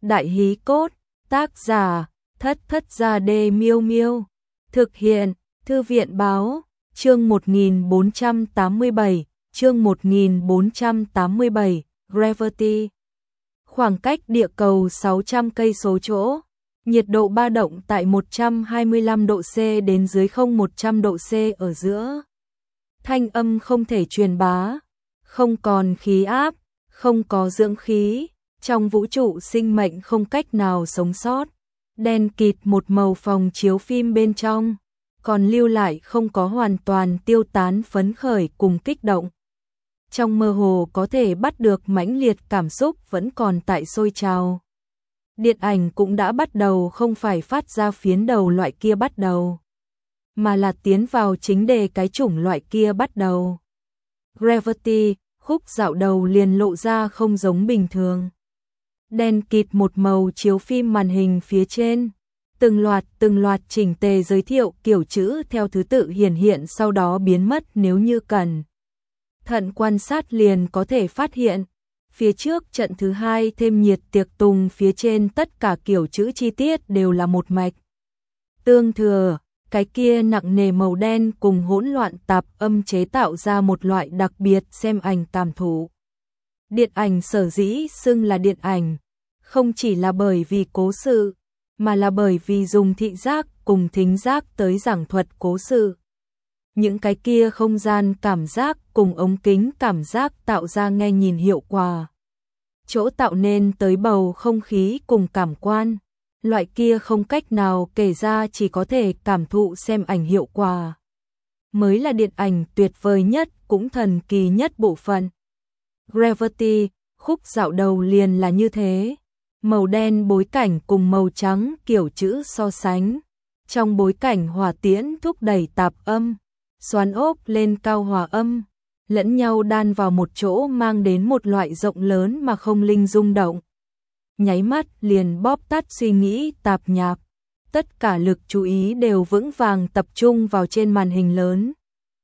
Đại hí cốt, tác giả, Thất Thất Gia Đê Miêu Miêu. Thực hiện, Thư viện báo, chương 1487, chương 1487, Gravity. Khoảng cách địa cầu 600 cây số chỗ, nhiệt độ ba động tại 125 độ C đến dưới 100 độ C ở giữa. Thanh âm không thể truyền bá, không còn khí áp, không có dưỡng khí, trong vũ trụ sinh mệnh không cách nào sống sót. Đen kịt một màu phòng chiếu phim bên trong, còn lưu lại không có hoàn toàn tiêu tán phấn khởi cùng kích động. Trong mơ hồ có thể bắt được mãnh liệt cảm xúc vẫn còn tại sôi trào. Điện ảnh cũng đã bắt đầu, không phải phát ra phiến đầu loại kia bắt đầu, mà là tiến vào chính đề cái chủng loại kia bắt đầu. Gravity, khúc dạo đầu liền lộ ra không giống bình thường. Đen kịt một màu chiếu phim màn hình phía trên, từng loạt chỉnh tề giới thiệu kiểu chữ theo thứ tự hiển hiện sau đó biến mất. Nếu như cẩn thận quan sát liền có thể phát hiện, phía trước trận thứ hai thêm nhiệt tiệc tùng phía trên tất cả kiểu chữ chi tiết đều là một mạch tương thừa. Cái kia nặng nề màu đen cùng hỗn loạn tạp âm chế tạo ra một loại đặc biệt xem ảnh cảm thụ. Điện ảnh sở dĩ xưng là điện ảnh, không chỉ là bởi vì cố sự, mà là bởi vì dùng thị giác cùng thính giác tới giảng thuật cố sự. Những cái kia không gian cảm giác cùng ống kính cảm giác tạo ra nghe nhìn hiệu quả, chỗ tạo nên tới bầu không khí cùng cảm quan. Loại kia không cách nào kể ra, chỉ có thể cảm thụ xem ảnh hiệu quả, mới là điện ảnh tuyệt vời nhất cũng thần kỳ nhất bộ phận. Gravity, khúc dạo đầu liền là như thế. Màu đen bối cảnh cùng màu trắng kiểu chữ so sánh. Trong bối cảnh hỏa tiễn thúc đẩy tạp âm, xoắn ốc lên cao hòa âm, lẫn nhau đan vào một chỗ mang đến một loại rộng lớn mà không linh rung động. Nháy mắt liền bóp tắt suy nghĩ tạp nhạp, tất cả lực chú ý đều vững vàng tập trung vào trên màn hình lớn.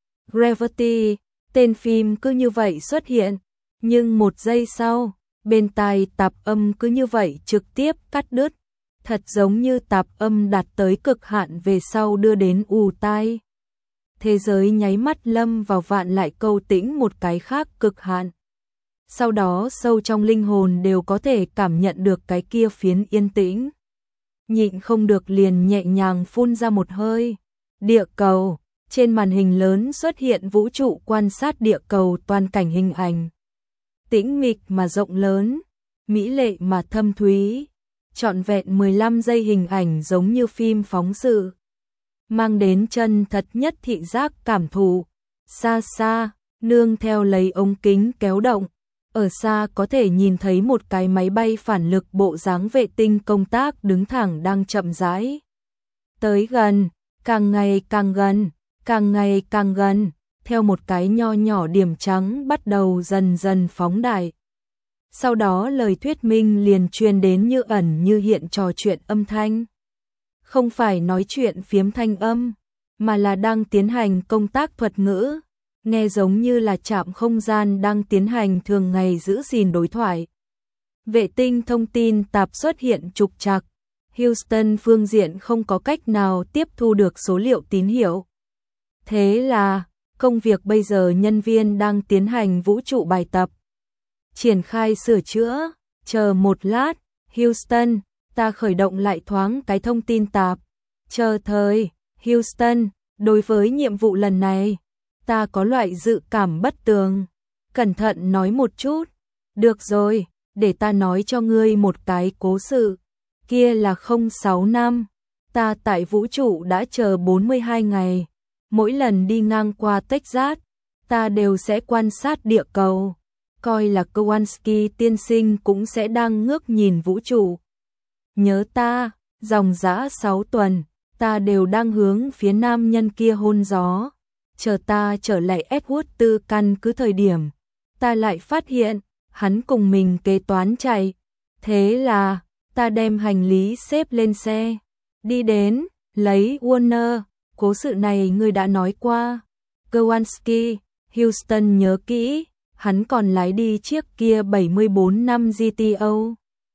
Gravity, tên phim cứ như vậy xuất hiện, nhưng một giây sau, bên tai tạp âm cứ như vậy trực tiếp cắt đứt, thật giống như tạp âm đạt tới cực hạn về sau đưa đến ù tai. Thế giới nháy mắt lâm vào vạn lại câu tĩnh một cái khác cực hạn. Sau đó sâu trong linh hồn đều có thể cảm nhận được cái kia phiến yên tĩnh. Nhịn không được liền nhẹ nhàng phun ra một hơi. Địa cầu, trên màn hình lớn xuất hiện vũ trụ quan sát địa cầu toàn cảnh hình ảnh. Tĩnh mịch mà rộng lớn, mỹ lệ mà thâm thúy, trọn vẹn 15 giây hình ảnh giống như phim phóng sự, mang đến chân thật nhất thị giác cảm thụ. Xa xa, nương theo lấy ống kính kéo động, ở xa có thể nhìn thấy một cái máy bay phản lực bộ dáng vệ tinh công tác đứng thẳng đang chậm rãi tới gần, càng ngày càng gần, càng ngày càng gần, theo một cái nho nhỏ điểm trắng bắt đầu dần dần phóng đại. Sau đó lời thuyết minh liền truyền đến như ẩn như hiện trò chuyện âm thanh. Không phải nói chuyện phiếm thanh âm, mà là đang tiến hành công tác thuật ngữ, nghe giống như là trạm không gian đang tiến hành thường ngày giữ gìn đối thoại. Vệ tinh thông tin tạp xuất hiện trục trặc, Houston phương diện không có cách nào tiếp thu được số liệu tín hiệu. Thế là, công việc bây giờ nhân viên đang tiến hành vũ trụ bài tập, triển khai sửa chữa. Chờ một lát, Houston, ta khởi động lại thoáng cái thông tin tạp. Chờ thời, Houston, đối với nhiệm vụ lần này, ta có loại dự cảm bất tường. Cẩn thận nói một chút. Được rồi, để ta nói cho ngươi một cái cố sự. Kia là 06 năm, ta tại vũ trụ đã chờ 42 ngày. Mỗi lần đi ngang qua Texas, ta đều sẽ quan sát địa cầu, coi là Kowalski tiên sinh cũng sẽ đang ngước nhìn vũ trụ. Nhớ ta, dòng dã 6 tuần, ta đều đang hướng phía nam nhân kia hôn gió. Chờ ta trở lại Edgewood tư căn cứ thời điểm, ta lại phát hiện, hắn cùng mình kế toán chạy. Thế là, ta đem hành lý xếp lên xe, đi đến, lấy Warner. Cố sự này ngươi đã nói qua. Kowalski, Houston nhớ kỹ, hắn còn lái đi chiếc kia 74 năm GTO.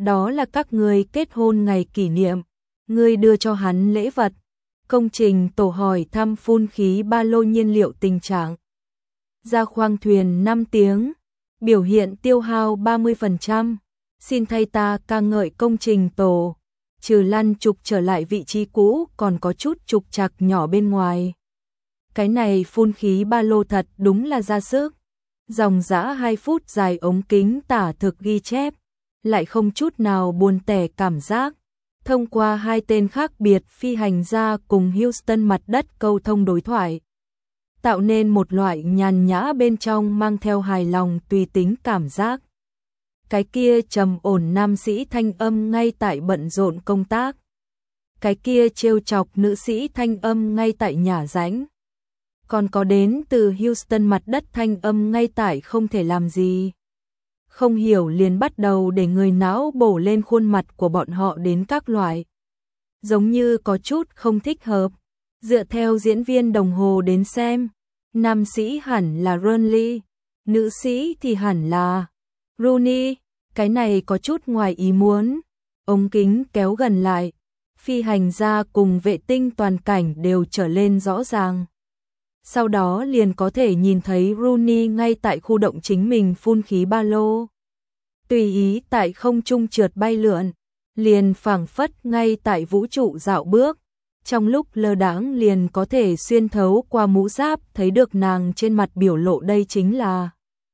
đó là các ngươi kết hôn ngày kỷ niệm, ngươi đưa cho hắn lễ vật. Công trình tổ hỏi thăm phun khí ba lô nhiên liệu tình trạng. Ra khoang thuyền 5 tiếng, biểu hiện tiêu hao 30%. Xin thay ta ca ngợi công trình tổ, trừ lăn trục trở lại vị trí cũ còn có chút trục trặc nhỏ bên ngoài. Cái này phun khí ba lô thật đúng là ra sức. Dòng dã 2 phút dài ống kính tả thực ghi chép, lại không chút nào buồn tẻ cảm giác. Thông qua 2 tên khác biệt phi hành gia cùng Houston mặt đất câu thông đối thoại, tạo nên một loại nhàn nhã bên trong mang theo hài lòng tùy tính cảm giác. Cái kia trầm ổn nam sĩ thanh âm ngay tại bận rộn công tác. Cái kia trêu chọc nữ sĩ thanh âm ngay tại nhả rãnh. Còn có đến từ Houston mặt đất thanh âm ngay tại không thể làm gì. Không hiểu liền bắt đầu để người não bổ lên khuôn mặt của bọn họ đến các loại. Giống như có chút không thích hợp. Dựa theo diễn viên đồng hồ đến xem, nam sĩ hẳn là Ronley, nữ sĩ thì hẳn là Rooney. Cái này có chút ngoài ý muốn. Ống kính kéo gần lại, phi hành gia cùng vệ tinh toàn cảnh đều trở lên rõ ràng. Sau đó liền có thể nhìn thấy Rooney ngay tại khu động chính mình phun khí ba lô. Tùy ý tại không trung trượt bay lượn, liền phảng phất ngay tại vũ trụ dạo bước. Trong lúc lơ đãng liền có thể xuyên thấu qua mũ giáp thấy được nàng trên mặt biểu lộ đây chính là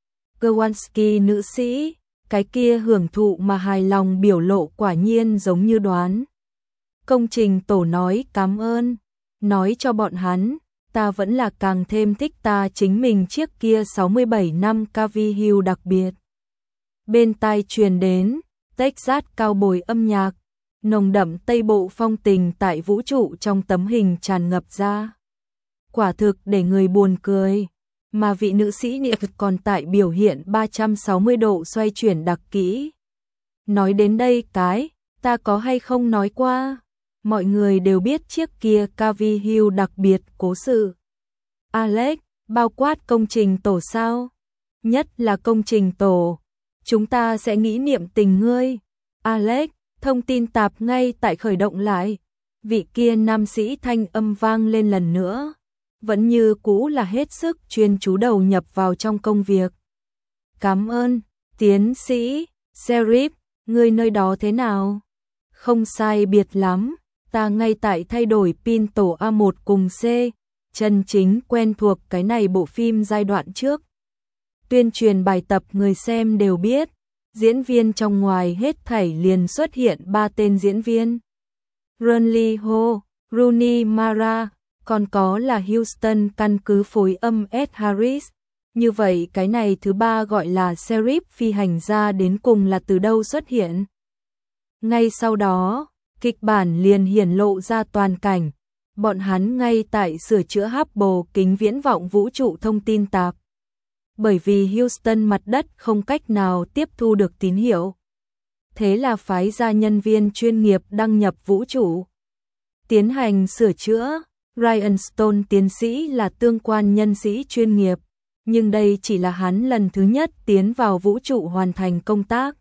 Kowalski nữ sĩ. Cái kia hưởng thụ mà hài lòng biểu lộ quả nhiên giống như đoán. Công trình tổ nói cảm ơn, nói cho bọn hắn, ta vẫn là càng thêm thích ta chính mình chiếc kia 67 năm Cavi Hill đặc biệt. Bên tai truyền đến, Texas cao bồi âm nhạc, nồng đậm tây bộ phong tình tại vũ trụ trong tấm hình tràn ngập ra. Quả thực để người buồn cười. Mà vị nữ sĩ niệm còn tại biểu hiện 360 độ xoay chuyển đặc kỹ. Nói đến đây cái, ta có hay không nói qua, mọi người đều biết chiếc kia Cavi Hill đặc biệt cố sự. Alex, bao quát công trình tổ sao? Nhất là công trình tổ, chúng ta sẽ nghĩ niệm tình ngươi. Alex, thông tin tạp ngay tại khởi động lại. Vị kia nam sĩ thanh âm vang lên lần nữa. Vẫn như cũ là hết sức chuyên chú đầu nhập vào trong công việc. Cảm ơn, tiến sĩ, Sheriff, người nơi đó thế nào? Không sai biệt lắm, ta ngay tại thay đổi pin tổ A1 cùng C, chân chính quen thuộc cái này bộ phim giai đoạn trước. Tuyên truyền bài tập người xem đều biết, diễn viên trong ngoài hết thảy liền xuất hiện 3 tên diễn viên. Ronley Ho, Rooney Mara, còn có là Houston căn cứ phối âm Ed Harris. Như vậy cái này thứ 3 gọi là Sheriff phi hành gia đến cùng là từ đâu xuất hiện? Ngay sau đó, kịch bản liền hiển lộ ra toàn cảnh. Bọn hắn ngay tại sửa chữa Hubble kính viễn vọng vũ trụ thông tin tạp. Bởi vì Houston mặt đất không cách nào tiếp thu được tín hiệu. Thế là phái ra nhân viên chuyên nghiệp đăng nhập vũ trụ, tiến hành sửa chữa. Ryan Stone tiến sĩ là tương quan nhân sĩ chuyên nghiệp, nhưng đây chỉ là hắn lần thứ nhất tiến vào vũ trụ hoàn thành công tác.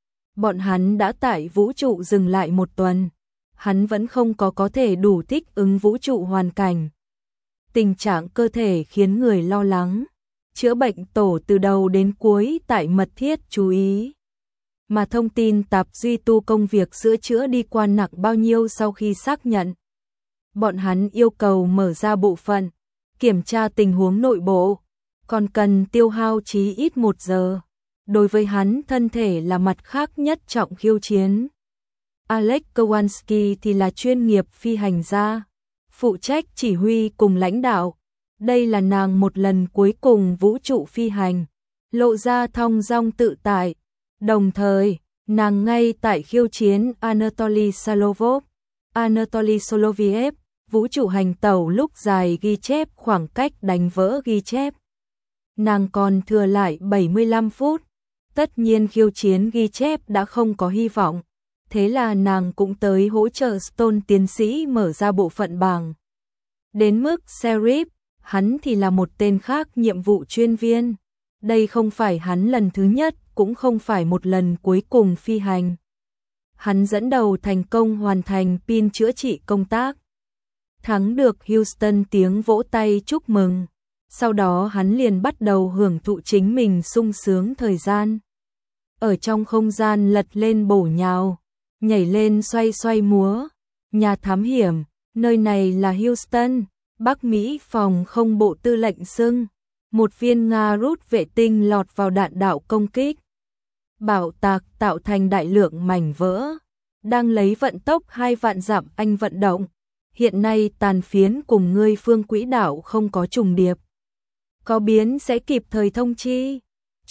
Bọn hắn đã tại vũ trụ dừng lại 1 tuần, hắn vẫn không có thể đủ thích ứng vũ trụ hoàn cảnh. Tình trạng cơ thể khiến người lo lắng, chữa bệnh tổ từ đầu đến cuối tại mật thiết chú ý. Mà thông tin tạp duy tu công việc sửa chữa đi qua nặng bao nhiêu sau khi xác nhận. Bọn hắn yêu cầu mở ra bộ phận, kiểm tra tình huống nội bộ, còn cần tiêu hao chí ít 1 giờ. Đối với hắn thân thể là mặt khác nhất trọng khiêu chiến. Alex Kowalski thì là chuyên nghiệp phi hành gia, phụ trách chỉ huy cùng lãnh đạo. Đây là nàng một lần cuối cùng vũ trụ phi hành, lộ ra thong dong tự tại. Đồng thời, nàng ngay tại khiêu chiến Anatoly Soloviev. Anatoly Soloviev, vũ trụ hành tẩu lúc dài ghi chép khoảng cách đánh vỡ ghi chép. Nàng còn thừa lại 75 phút. Tất nhiên khiêu chiến ghi chép đã không có hy vọng. Thế là nàng cũng tới hỗ trợ Stone tiến sĩ mở ra bộ phận bảng. Đến mức Sheriff, hắn thì là một tên khác nhiệm vụ chuyên viên. Đây không phải hắn lần thứ nhất, cũng không phải một lần cuối cùng phi hành. hắn dẫn đầu thành công hoàn thành pin chữa trị công tác. Thắng được Houston tiếng vỗ tay chúc mừng. Sau đó hắn liền bắt đầu hưởng thụ chính mình sung sướng thời gian. Ở trong không gian lật lên bổ nhào, nhảy lên xoay xoay múa. Nhà thám hiểm, nơi này là Houston, Bắc Mỹ phòng không bộ tư lệnh xưng. Một viên Nga rút vệ tinh lọt vào đạn đạo công kích. Bạo tạc tạo thành đại lượng mảnh vỡ. Đang lấy vận tốc 2 vạn dặm anh vận động. Hiện nay tàn phiến cùng ngươi phương quỹ đạo không có trùng điệp. Có biến sẽ kịp thời thông chi.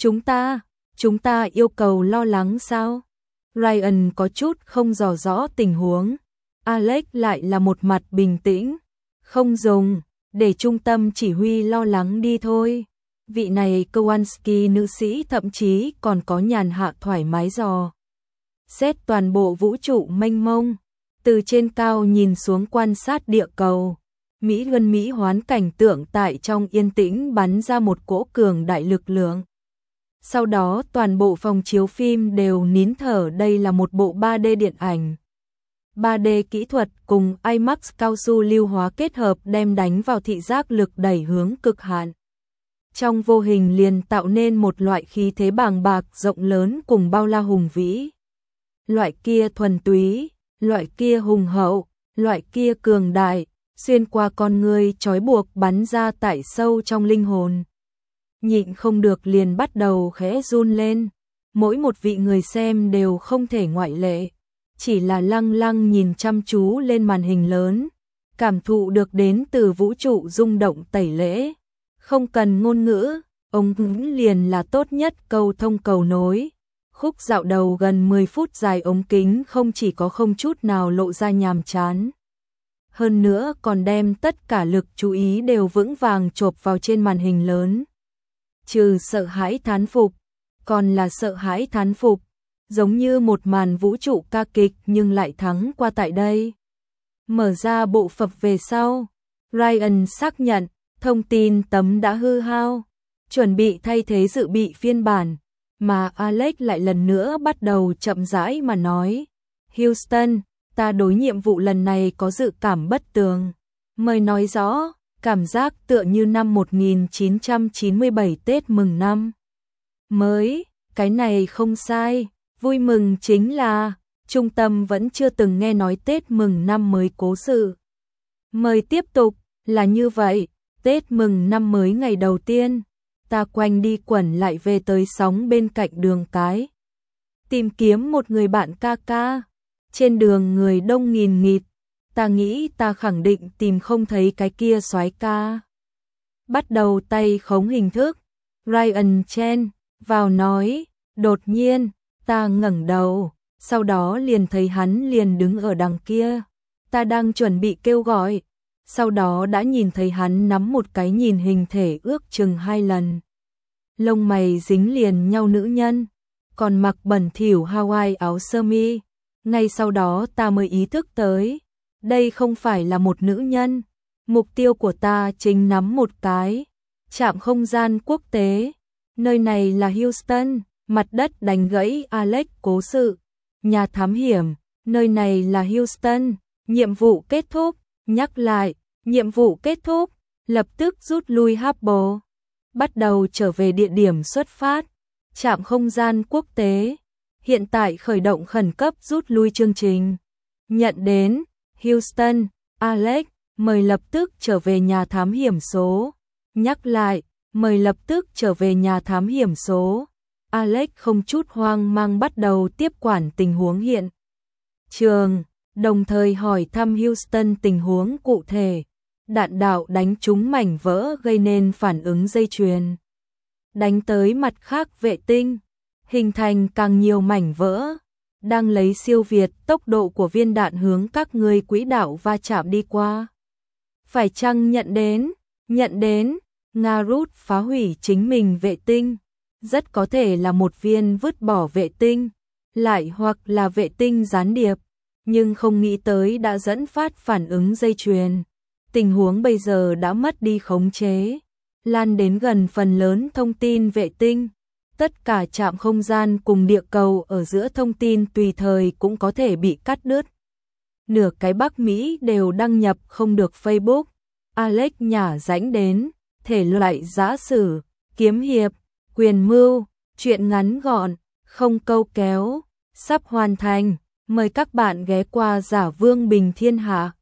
Chúng ta yêu cầu lo lắng sao? Ryan có chút không dò rõ tình huống. Alex lại là một mặt bình tĩnh. Không dùng, để trung tâm chỉ huy lo lắng đi thôi. Vị này Kowalski nữ sĩ thậm chí còn có nhàn hạ thoải mái dò xét toàn bộ vũ trụ mênh mông. Từ trên cao nhìn xuống quan sát địa cầu. Mỹ hoán cảnh tượng tại trong yên tĩnh bắn ra một cỗ cường đại lực lượng. Sau đó toàn bộ phòng chiếu phim đều nín thở, đây là một bộ 3D điện ảnh. 3D kỹ thuật cùng IMAX cao su lưu hóa kết hợp đem đánh vào thị giác lực đẩy hướng cực hạn. Trong vô hình liền tạo nên một loại khí thế bàng bạc rộng lớn cùng bao la hùng vĩ. Loại kia thuần túy, loại kia hùng hậu, loại kia cường đại, xuyên qua con người trói buộc bắn ra tại sâu trong linh hồn. Nhịn không được liền bắt đầu khẽ run lên. Mỗi một vị người xem đều không thể ngoại lệ. Chỉ là lăng lăng nhìn chăm chú lên màn hình lớn. Cảm thụ được đến từ vũ trụ rung động tẩy lễ. Không cần ngôn ngữ, ông liền là tốt nhất cầu thông cầu nối. Khúc dạo đầu gần 10 phút dài ống kính không chỉ có không chút nào lộ ra nhàm chán. Hơn nữa còn đem tất cả lực chú ý đều vững vàng chộp vào trên màn hình lớn. Trừ sợ hãi thán phục, còn là sợ hãi thán phục. Giống như một màn vũ trụ ca kịch nhưng lại thắng qua tại đây. Mở ra bộ phận về sau, Ryan xác nhận thông tin tấm đã hư hao, chuẩn bị thay thế dự bị phiên bản, mà Alex lại lần nữa bắt đầu chậm rãi mà nói. Houston, ta đối nhiệm vụ lần này có dự cảm bất tường. Mời nói rõ, cảm giác tựa như năm 1997 Tết mừng năm mới, cái này không sai. Vui mừng chính là, trung tâm vẫn chưa từng nghe nói Tết mừng năm mới cố sự. Mời tiếp tục, là như vậy, Tết mừng năm mới ngày đầu tiên, ta quanh đi quẩn lại về tới sóng bên cạnh đường cái. Tìm kiếm một người bạn ca ca, trên đường người đông nghìn nghịt, ta nghĩ ta khẳng định tìm không thấy cái kia soái ca. Bắt đầu tay khống hình thức, Ryan chen vào nói, đột nhiên, ta ngẩng đầu, sau đó liền thấy hắn liền đứng ở đằng kia. Ta đang chuẩn bị kêu gọi, sau đó đã nhìn thấy hắn nắm một cái nhìn hình thể ước chừng 2 lần. Lông mày dính liền nhau nữ nhân, còn mặc bẩn thỉu Hawaii áo sơ mi. Ngay sau đó ta mới ý thức tới, đây không phải là một nữ nhân. Mục tiêu của ta chính nắm một cái trạm không gian quốc tế. Nơi này là Houston. Mặt đất đánh gãy Alex cố sự. Nhà thám hiểm, nơi này là Houston, nhiệm vụ kết thúc, nhắc lại, nhiệm vụ kết thúc, lập tức rút lui Hubble. Bắt đầu trở về địa điểm xuất phát, trạm không gian quốc tế. Hiện tại khởi động khẩn cấp rút lui chương trình. Nhận đến, Houston, Alex, mời lập tức trở về nhà thám hiểm số. Nhắc lại, mời lập tức trở về nhà thám hiểm số. Alex không chút hoang mang bắt đầu tiếp quản tình huống hiện trường, đồng thời hỏi thăm Houston tình huống cụ thể. Đạn đạo đánh trúng mảnh vỡ gây nên phản ứng dây chuyền, đánh tới mặt khác vệ tinh, hình thành càng nhiều mảnh vỡ, đang lấy siêu việt tốc độ của viên đạn hướng các ngươi quỹ đạo va chạm đi qua. Phải chăng nhận đến, Nga rút phá hủy chính mình vệ tinh. Rất có thể là một viên vứt bỏ vệ tinh, lại hoặc là vệ tinh gián điệp, nhưng không nghĩ tới đã dẫn phát phản ứng dây chuyền. Tình huống bây giờ đã mất đi khống chế, lan đến gần phần lớn thông tin vệ tinh. Tất cả trạm không gian cùng địa cầu ở giữa thông tin tùy thời cũng có thể bị cắt đứt. Nửa cái Bắc Mỹ đều đăng nhập không được Facebook. Alex nhả rãnh đến, thể loại giã sử, kiếm hiệp, quyền mưu, truyện ngắn gọn, không câu kéo, sắp hoàn thành. Mời các bạn ghé qua Giả Vương Bình Thiên Hạ.